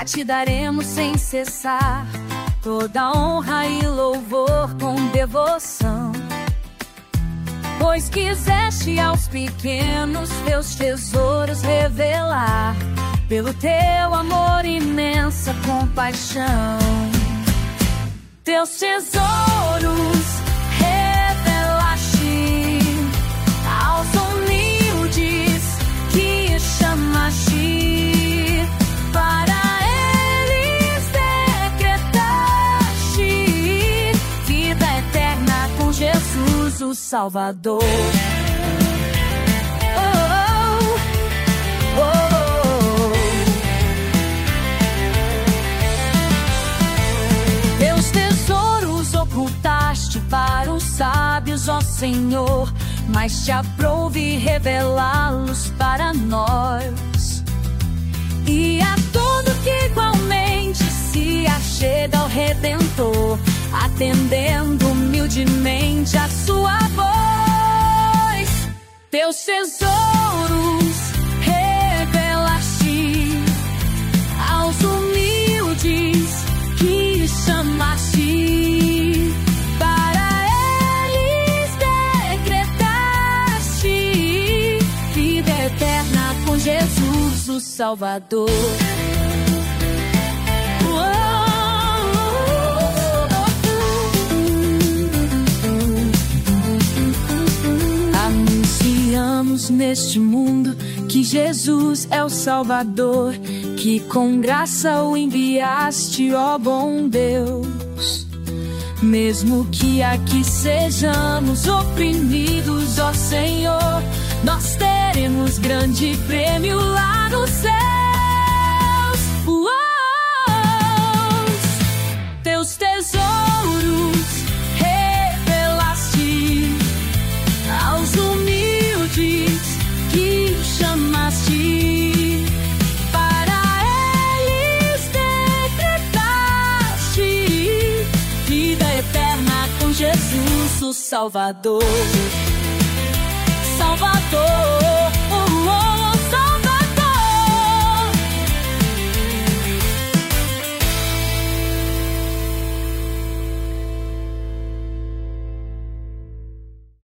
A ti daremos sem cessar toda honra e louvor com devoção, pois quiseste aos pequenos teus tesouros revelar, pelo teu amor imensa compaixão. Teus tesouros revelaste aos humildes que chamaste, para eles decretaste vida eterna com Jesus o Salvador. Ocultaste para os sábios, ó Senhor, mas te aprouve revelá-los para nós. E a todo que igualmente se achega ao Redentor, atendendo humildemente a sua voz. Teus tesouros revelaste aos humildes que chamaste, Jesus o Salvador. Anunciamos neste mundo que Jesus é o Salvador, que com graça o enviaste, ó bom Deus. Mesmo que aqui sejamos oprimidos, ó Senhor, nós teremos grande prêmio lá nos céus. Teus tesouros revelaste aos humildes que chamaste, para eles decretaste vida eterna com Jesus o Salvador. Salvador.